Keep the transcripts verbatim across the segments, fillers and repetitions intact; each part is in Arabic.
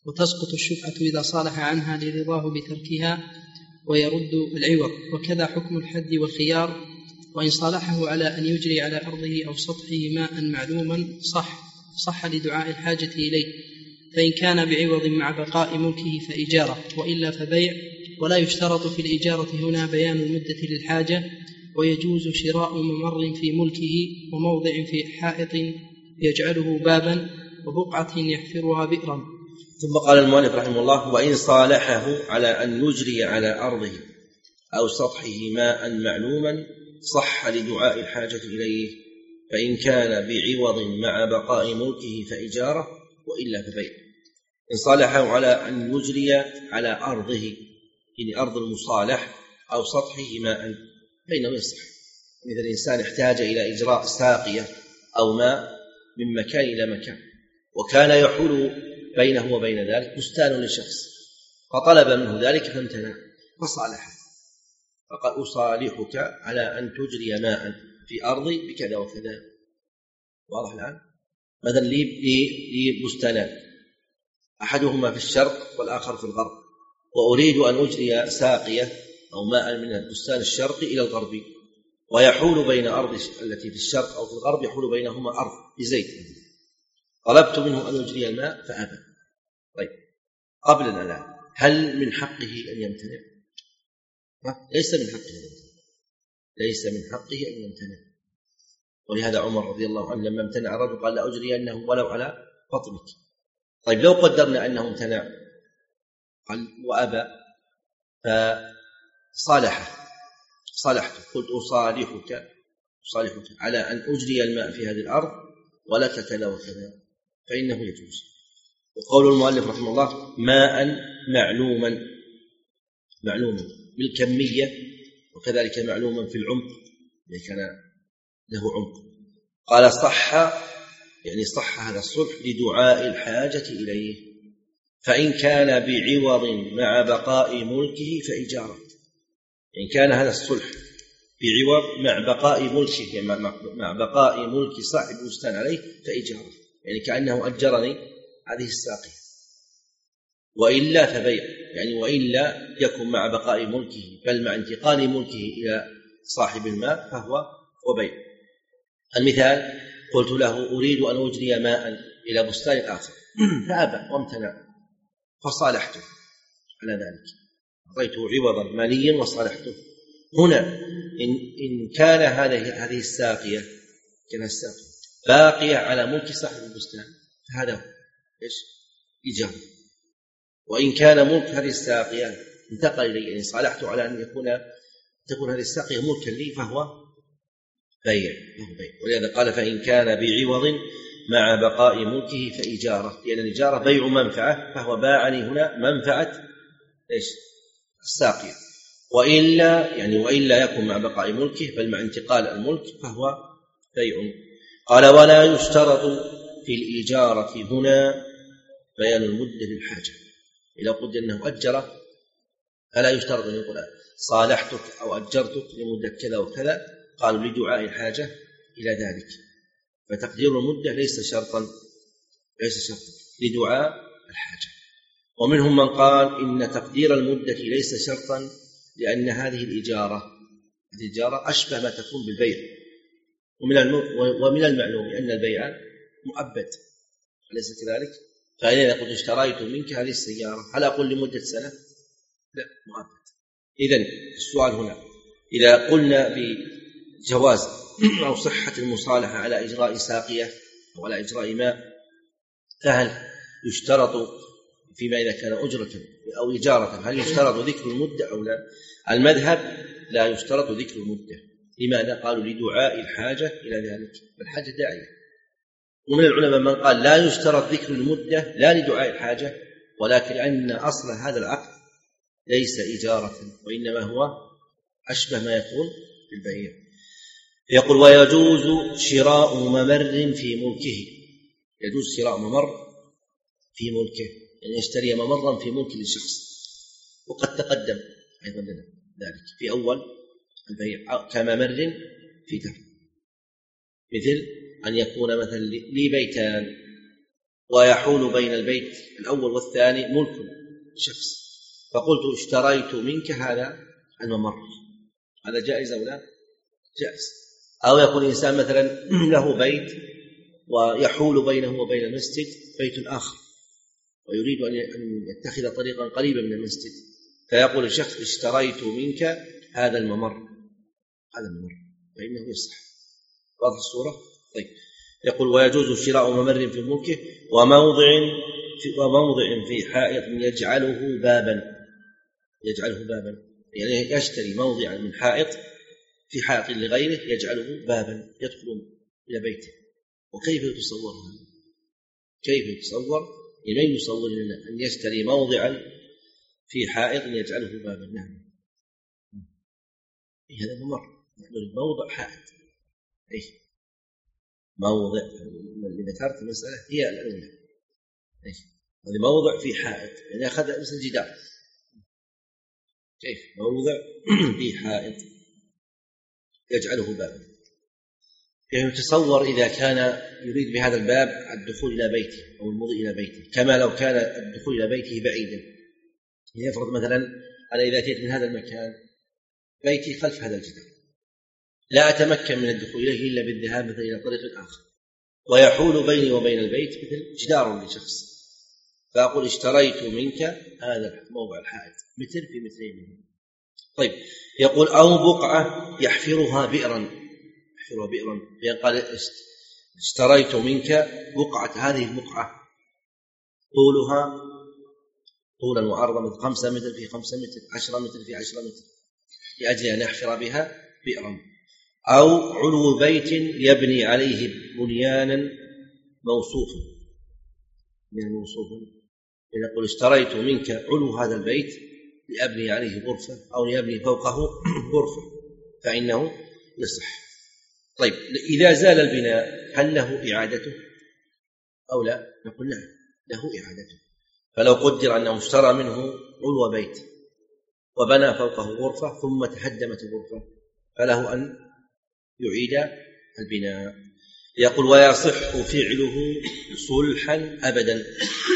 وتسقط الشفعة إذا صالح عنها لرضاه بتركها ويرد العوض. وكذا حكم الحد والخيار، وإن صالحه على أن يجري على أرضه أو سطحه ماء معلوما صح صح لدعاء الحاجة إليه، فإن كان بعوض مع بقاء ملكه فإجارة، وإلا فبيع. ولا يشترط في الإجارة هنا بيان المدة للحاجة، ويجوز شراء ممر في ملكه وموضع في حائط يجعله بابا وبقعة يحفرها بئرا. ثم قال المؤلف رحمه الله: وإن صالحه على أن يجري على أرضه أو سطحه ماء معلوما صح لدعاء الحاجة إليه، فإن كان بعوض مع بقاء ملكه فإجارة، وإلا فبيع. إن صالحه على أن يجري على أرضه، يعني أرض المصالح، أو سطحه ماء، فإنه يصح. مثل إنسان احتاج إلى إجراء ساقية أو ماء من مكان إلى مكان، وكان يحول بينه وبين ذلك بستان لشخص، فطلب منه ذلك فامتنع، فصالحه فقال: أصالحك على أن تجري ماء في أرضي بكذا وكذا. واضح الآن؟ مثلا لي, لي, لي بستانان، أحدهما في الشرق والآخر في الغرب، وأريد أن أجري ساقية أو ماء من البستان الشرقي إلى الغربي، ويحول بين أرض التي في الشرق أو في الغرب يحول بينهما أرض بزيت، طلبت منه أن يجري الماء فأبى. طيب، قبل الآن هل من حقه أن يمتنع؟ ليس من حقه أن يمتنع، ليس من حقه أن يمتنع. ولهذا عمر رضي الله عنه لما امتنع الرجل قال: لا أجري أنه ولو على بطنك. طيب، لو قدرنا أنه امتنع قال وأبى فصالحه صالحته، قلت: أصالحك أصالحك على أن أجري الماء في هذه الأرض ولك كذا وكذا، فإنه يجوز. وقول المؤلف رحمه الله: ماء معلوما، معلوما بالكمية، وكذلك معلوما في العمق، إذا كان له عمق. قال: صح، يعني صح هذا الصلح لدعاء الحاجة إليه، فإن كان بعوض مع بقاء ملكه فإجارة. إن كان هذا الصلح بعوض مع بقاء ملكه، يعني مع بقاء ملك صاحب البستان عليه فإجارة، يعني كأنه أجرني هذه الساقية. وإلا فبيع، يعني وإلا يكون مع بقاء ملكه بل مع انتقال ملكه إلى صاحب الماء فهو وبيع. المثال: قلت له: أريد أن أجري ماء إلى بستان آخر فأبى وامتنع، فصالحته على ذلك، أعطيته عوضا ماليا وصالحته. هنا إن, إن كان هذه هذه الساقية كان الساقية باقية على ملك صاحب البستان فهذا هو إيش؟ إجارة. وإن كان ملك هذه الساقية انتقل إلي، يعني صالحته على أن يكون تكون هذه الساقية ملكا لي فهو بيع. ولهذا قال: فإن كان بعوض مع بقاء ملكه فإجارة، لأن الإجارة بيع منفعة، فهو باعني هنا منفعة إيش؟ الساقية. وإلا يعني وإلا يكون مع بقاء ملكه بل مع انتقال الملك فهو بيع. قال: ولا يشترط في الإجارة هنا بيان المدة للحاجة. إذا قلت أنه أجر فلا يشترط أن يقول صالحتك أو أجرتك لمدة كذا وكذا، قالوا لدعاء الحاجة إلى ذلك، فتقدير المدة ليس شرطا ليس شرطا لدعاء الحاجة. ومنهم من قال إن تقدير المدة ليس شرطا، لأن هذه الإجارة الإجارة أشبه ما تكون بالبيع، ومن المعلوم أن البيع مؤبد، أليس كذلك؟ فإذا قلت اشتريت منك هذه السيارة هل أقول لمدة سنة؟ لا، مؤبد. إذن السؤال هنا: إذا قلنا بجواز أو صحة المصالحة على إجراء ساقية أو على إجراء ماء، فهل يشترط فيما إذا كان أجرة أو إجارة هل يشترط ذكر المدة أو لا؟ المذهب لا يشترط ذكر المدة. لماذا؟ قالوا لدعاء الحاجة إلى ذلك، الحاجة داعية. ومن العلماء من قال لا يشترط ذكر المدة لا لدعاء الحاجة، ولكن أن أصل هذا العقد ليس إجارة، وإنما هو أشبه ما يكون بالبيع. يقول: ويجوز شراء ممر في ملكه. يجوز شراء ممر في ملكه، يعني يشتري ممرا في ملك لشخص، وقد تقدم أيضا لنا ذلك في أول البيع كممر في دار، مثل أن يكون مثلا لي بيتان ويحول بين البيت الأول والثاني ملك شخص، فقلت اشتريت منك هذا الممر، هذا جائز أو لا؟ جائز. أو يكون إنسان مثلا له بيت ويحول بينه وبين المسجد بيت آخر ويريد أن يتخذ طريقا قريبا من المسجد، فيقول الشخص اشتريت منك هذا الممر، هذا الممر، فإنه يصح. واضح الصورة؟ طيب. يقول ويجوز شراء ممر في ملكه وموضع في, وموضع في حائط يجعله بابا، يجعله بابا يعني يشتري موضعا من حائط في حائط لغيره يجعله بابا يدخل إلى بيته. وكيف يتصور هذا؟ كيف يتصور؟ لمن يصور لنا أن يشتري موضعا في حائط يجعله بابا؟ نعم، هذا ممر، موضع حائط، أي موضع اللي ذكرت المسألة هي الأولى، هذا موضع في حائط يعني أخذ مثل جدار، كيف موضع في حائط يجعله بابا؟ يعني يتصور إذا كان يريد بهذا الباب الدخول إلى بيته أو المضي إلى بيته، كما لو كان الدخول إلى بيته بعيدا. يفرض مثلا أنا إذا أتيت من هذا المكان بيتي خلف هذا الجدار، لا أتمكن من الدخول إليه إلا بالذهاب مثلا إلى طريق آخر، ويحول بيني وبين البيت مثل جدار لشخص، فأقول اشتريت منك هذا موضع الحائط متر في مترين. طيب. يقول أو بقعة يحفرها بئرا، يحفرها بئرا، فيقال اشتريت منك بقعة، هذه البقعة طولها طولا وعرضا من خمسة متر في خمسة متر، عشرة متر في عشرة متر، لأجل أن يحفر بها بئرا. أو علو بيت يبني عليه بنيانا موصوفا، من موصوفا، يقول اشتريت منك علو هذا البيت لأبني عليه غرفة أو لأبني فوقه غرفة، فإنه يصح. طيب، إذا زال البناء هل له إعادته أو لا؟ نقول لا، له إعادته. فلو قدر أنه اشترى منه علو بيت وبنى فوقه غرفة ثم تهدمت الغرفة فله أن يعيد البناء. يقول ويصح فعله صلحا أبدا،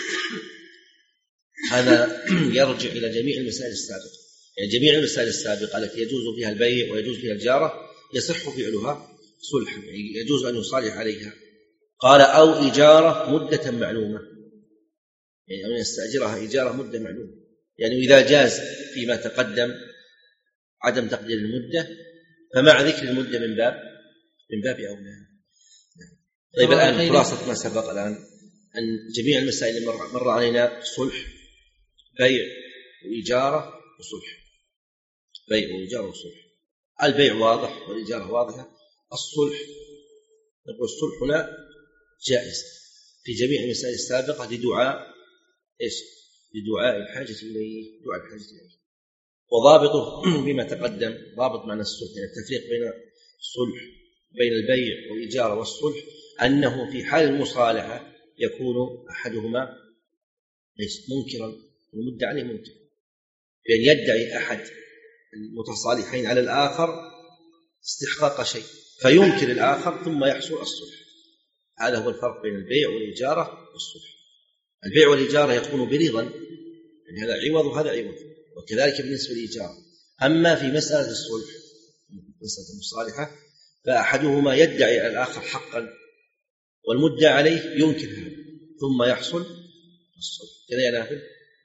هذا يرجع إلى جميع المسائل السابقة، يعني جميع المسائل السابقة التي يجوز فيها البيع ويجوز فيها الجارة يصح فعلها صلحا، يجوز أن يصالح عليها. قال أو إجارة مدة معلومة، يعني أن يستأجرها إجارة مدة معلومة، يعني إذا جاز فيما تقدم عدم تقدير المدة فمع ذكر المدة من باب من باب أولى. طيب، الآن خلاصة ما سبق الآن أن جميع المسائل اللي مر, مر علينا صلح، بيع وإجارة وصلح، بيع وإجارة وصلح. البيع واضح والإجارة واضحة، الصلح نقول الصلح هنا جائز في جميع المسائل السابقة لدعاء إيش؟ لدعاء الحاجة إليه، دعاء الحاجة إليه. وضابطه بما تقدم، ضابط معنى الصلح، يعني التفريق بين الصلح بين البيع والإجارة والصلح أنه في حال المصالحة يكون أحدهما ليس منكرا والمدعي عليه منكر، بأن يدعي أحد المتصالحين على الآخر استحقاق شيء فينكر الآخر ثم يحصل الصلح. هذا هو الفرق بين البيع والإجارة والصلح. البيع والإجارة يكون برضا، يعني هذا عوض وهذا عوض، وكذلك بالنسبة للإجارة. أما في مسألة الصلح، مسألة المصالحة، فأحدهما يدعي على الآخر حقا والمدعى عليه ينكر هذا ثم يحصل الصلح. كذا يا نافل.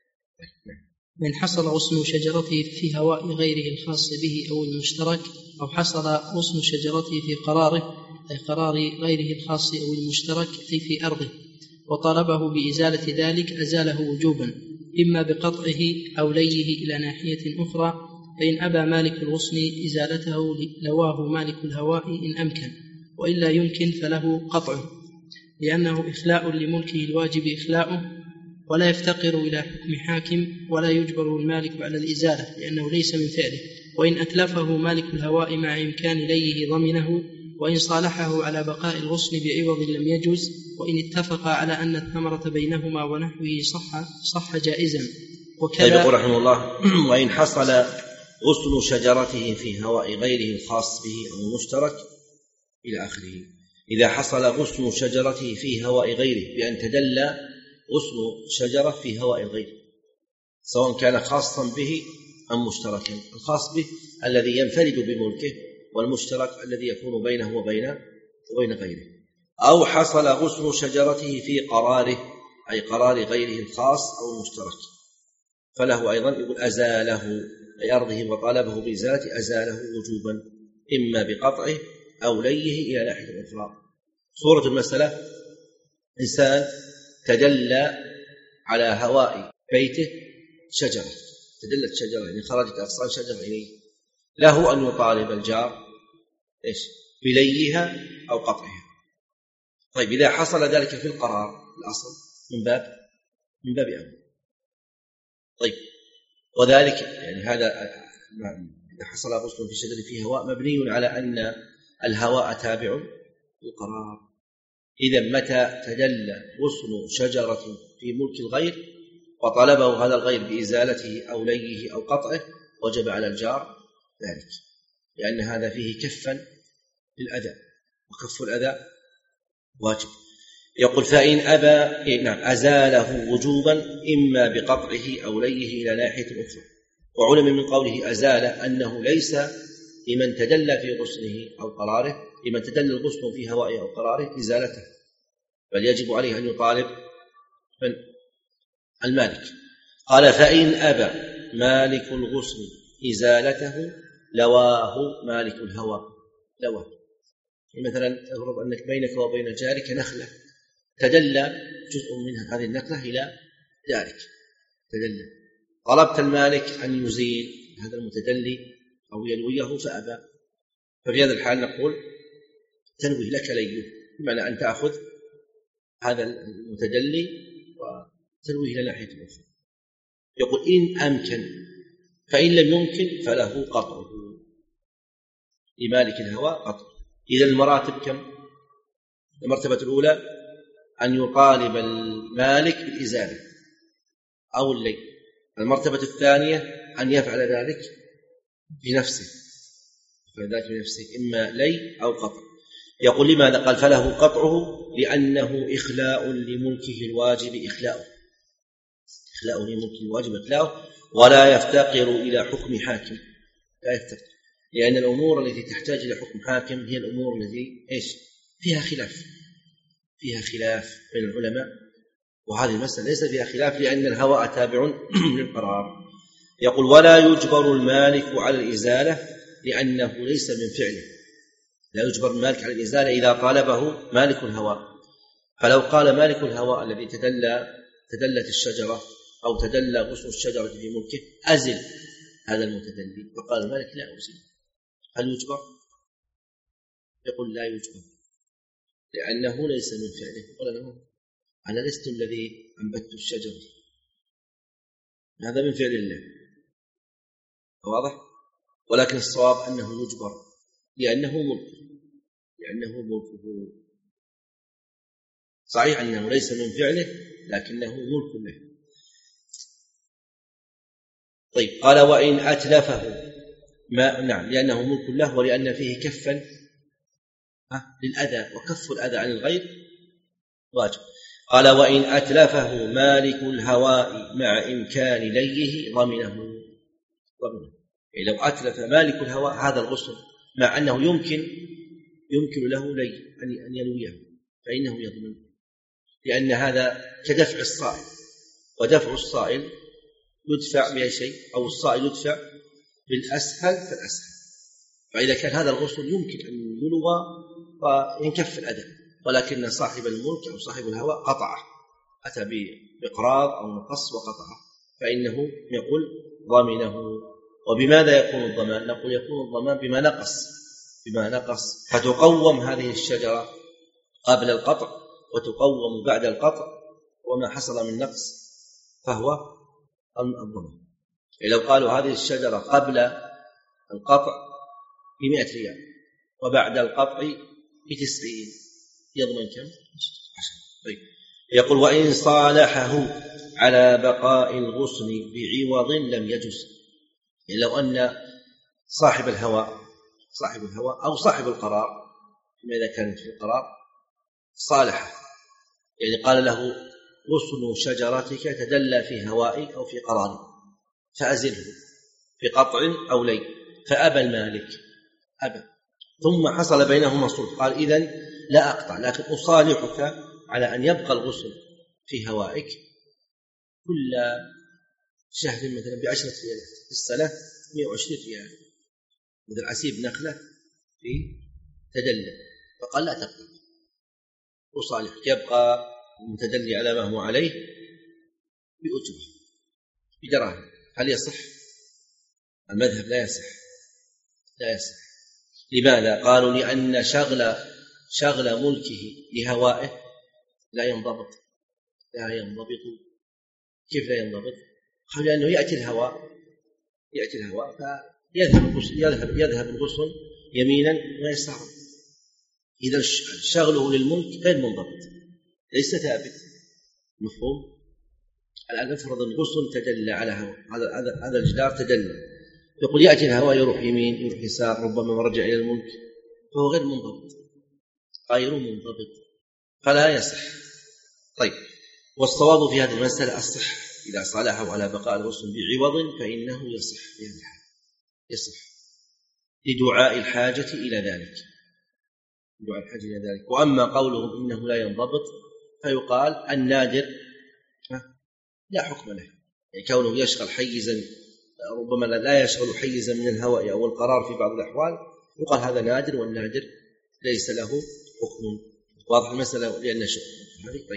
من حصل غصن شجرته في هواء غيره الخاص به أو المشترك، أو حصل غصن شجرته في قراره أي قرار غيره الخاص أو المشترك أي في أرضه، وطلبه بإزالة ذلك أزاله وجوبا، إما بقطعه أو ليه إلى ناحية أخرى، فإن أبى مالك الغصن إزالته لواه مالك الهواء إن أمكن، وإلا يمكن فله قطعه، لأنه إخلاء لملكه الواجب إخلاؤه، ولا يفتقر إلى حكم حاكم، ولا يجبر المالك على الإزالة لأنه ليس من فعله. وإن أتلفه مالك الهواء مع إمكان ليه ضمنه، وإن صالحه على بقاء الغصن بعوض لم يجوز، وإن اتفق على أن الثمرة بينهما ونحوه صح صح جائزا. وكذا طيب يقول رحمه الله وإن حصل غصن شجرته في هواء غيره الخاص به أو المشترك إلى آخره. إذا حصل غصن شجرته في هواء غيره بأن تدلى غصن شجرة في هواء الغير، سواء كان خاصا به أم مشتركا. الخاص به الذي ينفرد بملكه، والمشترك الذي يكون بينه وبين وبين غيره. أو حصل غصن شجرته في قراره، أي قرار غيره الخاص أو المشترك، فله أيضا يقول أزاله، أي أرضه وطالبه بإزالة أزاله وجوبا، إما بقطعه أو ليه إلى ناحية أخرى. صورة المسألة: إنسان تدلى على هواء بيته شجرة، تدلت شجرة يعني خرجت أغصان شجرة إليه، له أن يطالب الجار إيش؟ بليها أو قطعها. طيب إذا حصل ذلك في القرار الأصل من باب من باب أول. طيب وذلك يعني هذا إذا حصل غصن في شجرة فيه هواء مبني على أن الهواء تابع للقرار. إذا متى تدلى غصن شجرة في ملك الغير وطلبه هذا الغير بإزالته أو ليه أو قطعه وجب على الجار ذلك، لأن هذا فيه كفا للأذى، وكف الأذى واجب. يقول: فإن أبى نعم أزاله وجوبا إما بقطعه أو ليه إلى ناحية أخرى. وعلم من قوله أزال أنه ليس لمن تدلى في غصنه أو قراره، لمن تدلى الغصن في هوائه أو قراره إزالته، بل يجب عليه أن يطالب من المالك. قال: فإن أبى مالك الغصن إزالته لواه مالك الهوى. لواه مثلا أفرض أنك بينك وبين جارك نخلة، تدلى جزء منها هذه النخلة إلى جارك، تدلى، طلبت المالك أن يزيل هذا المتدلي أو يلويه فأبى، ففي هذا الحال نقول تنوي لك ليه، بمعنى أن تأخذ هذا المتدلي وتنويه إلى ناحية أخرى. يقول: إن أمكن، فإن لم يمكن فله قطعه، لمالك الهوى قطع. إذا المراتب كم؟ المرتبة الأولى أن يطالب المالك بالإزالة أو اللي. المرتبة الثانية أن يفعل ذلك بنفسه، فذلك بنفسه إما لي أو قطع. يقول: لماذا؟ قال: فله قطعه لأنه إخلاء لملكه الواجب إخلاؤه، إخلاء لملكه الواجب إخلاؤه، ولا يفتقر إلى حكم حاكم، لا يفتقر، لأن الأمور التي تحتاج إلى حكم حاكم هي الأمور التي إيش؟ فيها خلاف، فيها خلاف بين العلماء، وهذه المسألة ليس فيها خلاف لأن الهواء تابع للقرار. يقول: ولا يجبر المالك على الإزالة لأنه ليس من فعله، لا يجبر المالك على الإزالة إذا طالبه مالك الهواء. فلو قال مالك الهواء الذي تدلى تدلت الشجرة أو تدلى غصن الشجرة في ملكه أزل هذا المتدلي، فقال المالك لا أزل، هل يجبر؟ يقول: لا يجبر، لأنه ليس من فعله. قال له: أنا لست الذي أنبت الشجرة، هذا من فعل الله، واضح؟ ولكن الصواب أنه يجبر لأنه ملكه، لأنه ملكه. صحيح أنه ليس من فعله لكنه ملك له. طيب قال: وإن أتلفه ما نعم لأنه ملك له ولأن فيه كفا للأذى، وكف الأذى عن الغير واجب. قال: وإن أتلفه مالك الهواء مع إمكان ليه ضمنه. ضمنه يعني لو أتلف مالك الهواء هذا الغصن مع أنه يمكن يمكن له لي أن يلويه فإنه يضمن، لأن هذا كدفع الصائل، ودفع الصائل يدفع بأي شيء، أو الصائل يدفع بالأسهل فالأسهل. فإذا كان هذا الغصن يمكن أن يلوى وينكف الأذى، ولكن صاحب الملك أو صاحب الهواء قطعه، أتى بإقراض أو نقص وقطعه، فإنه يقول ضمنه. وبماذا يكون الضمان؟ نقول يكون الضمان بما نقص بما نقص فتقوم هذه الشجرة قبل القطع وتقوم بعد القطع، وما حصل من نقص فهو الضمان. لو قالوا هذه الشجرة قبل القطع بمئة ريال وبعد القطع بتسعين، يضمن كم؟ طيب. يقول: وإن صالحه على بقاء الغصن بعوض لم يجز. يعني لو أن صاحب الهواء صاحب الهواء أو صاحب القرار إذا كانت في القرار صالحة، يعني قال له غصن شجرتك تدلى في هوائي أو في قراري فأزله في قطع أو لي، فأبى المالك أبى، ثم حصل بينهما صلح، قال إذن لا أقطع لكن أصالحك على أن يبقى الغصن في هوائك كل شهر مثلا بعشرة ريالات في السنة مئة وعشرين ريال، مثل عسيب نخلة في تدلى، فقال لا تقطع أصالحك يبقى المتدلي على ما هو عليه بأجره بدراهم. هل يصح؟ المذهب لا يصح، لا يصح. لماذا؟ قالوا لأن شغل شغل ملكه لهوائه لا ينضبط، لا ينضبط. كيف لا ينضبط؟ قالوا لأنه يأتي الهواء يأتي الهواء فيذهب الغصن يذهب يذهب الغصن يمينا ويسارا، إذا شغله للملك غير منضبط ليس ثابت. مفهوم؟ الآن نفرض الغصن تدلى على هواء، هذا هذا الجدار تدلى، يقول يأتي الهواء يروح يمين يروح يسار، ربما مرجع إلى الملك، فهو غير منضبط غير منضبط فلا يصح. طيب، والصواب في هذه المسألة الصح، إذا صالحوا على بقاء الغصن بعوض فإنه يصح في هذه الحالة، يصح لدعاء الحاجة إلى ذلك، دعاء الحاجة إلى ذلك. وأما قولهم إنه لا ينضبط فيقال النادر لا حكم له، يعني كونه يشغل حيزا ربما لا يشغل حيزا من الهواء أو القرار في بعض الأحوال، يقال هذا نادر، والنادر ليس له حكم. واضح المسألة لأن شيء. طيب.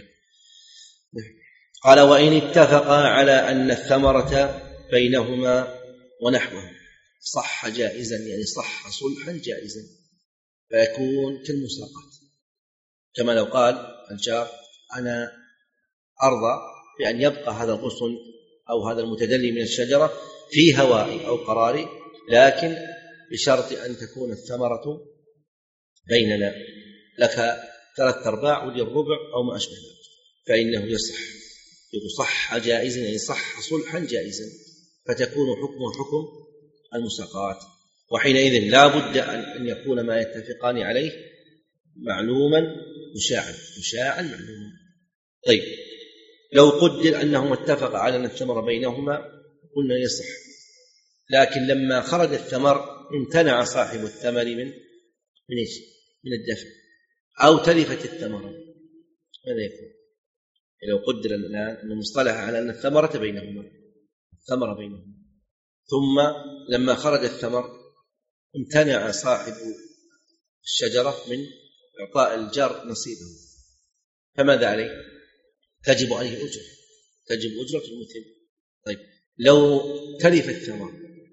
قال وإن اتفقا على أن الثمرة بينهما ونحوه صح جائزا، يعني صح صلحا جائزا، فيكون كالمساقات، كما لو قال الجار أنا أرضى بأن يبقى هذا الغصن أو هذا المتدلي من الشجرة في هوائي أو قراري، لكن بشرط أن تكون الثمرة بيننا، لك ثلاث أرباع ولي الربع أو ما أشبه ذلك، فإنه يصح، يصح جائزا يعني صح صلحا جائزا، فتكون حكمه حكم المساقات. وحينئذ لا بد أن يكون ما يتفقان عليه معلوما مشاعا مشاعا معلوما. طيب، لو قدر أنهما اتفق على أن الثمر بينهما قلنا يصح، لكن لما خرج الثمر امتنع صاحب الثمر من من ايش؟ من الدفع، أو تلفت الثمرة، ماذا يكون؟ لو قدر الآن أن المصطلح على أن الثمرة بينهما الثمرة بينهما ثم لما خرج الثمر امتنع صاحب الشجرة من إعطاء الجار نصيبه، فماذا عليه؟ تجب عليه أجرة، تجب أجرة المثل. طيب، لو تلف الثمر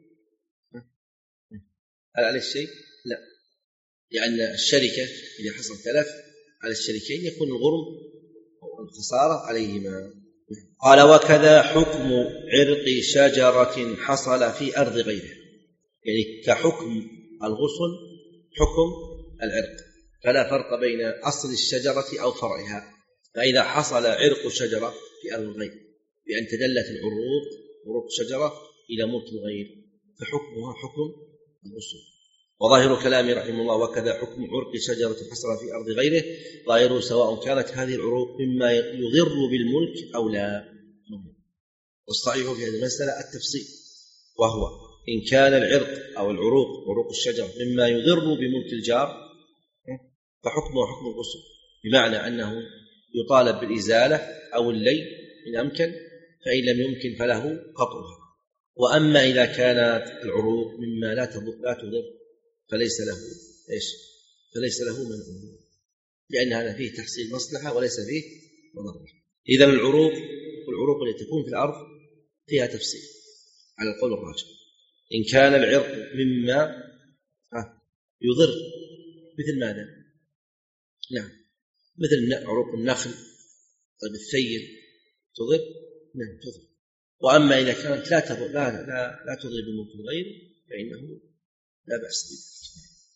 هل عليه الشيء؟ لا، لأن الشركة إذا حصل تلف على الشريكين يكون الغرم أو الخسارة عليهما. قال وكذا حكم عرق شجرة حصل في أرض غيره، يعني كحكم الغصن حكم العرق، فلا فرق بين أصل الشجرة أو فرعها. فإذا حصل عرق شجرة في أرض الغير بأن تدلت العروق عروق شجرة إلى ملك الغير فحكمها حكم الغصن. وظاهر كلامه رحمه الله وكذا حكم عرق شجرة حصل في أرض غيره ظاهره سواء كانت هذه العروق مما يضر بالملك أو لا. والصحيح في هذه المسألة التفصيل، وهو إن كان العرق أو العروق عروق الشجر مما يضر بملك الجار فحكمه حكم الغصن، بمعنى أنه يطالب بالإزالة أو اللي إن أمكن، فإن لم يمكن فله قطعها. وأما إذا كانت العروق مما لا تضر فليس له إيش؟ فليس له منع، لأن هذا فيه تحصيل مصلحة وليس فيه مضرة. إذن العروق والعروق التي تكون في الأرض فيها تفصيل على القول الراجح. إن كان العرق مما يضر مثل ماذا؟ نعم، مثل عروق النخل، طيب الثيل تضر؟ نعم تضر. وأما إذا كانت لا تضر لا لا, لا تضر بملك الغير فإنه لا بأس به.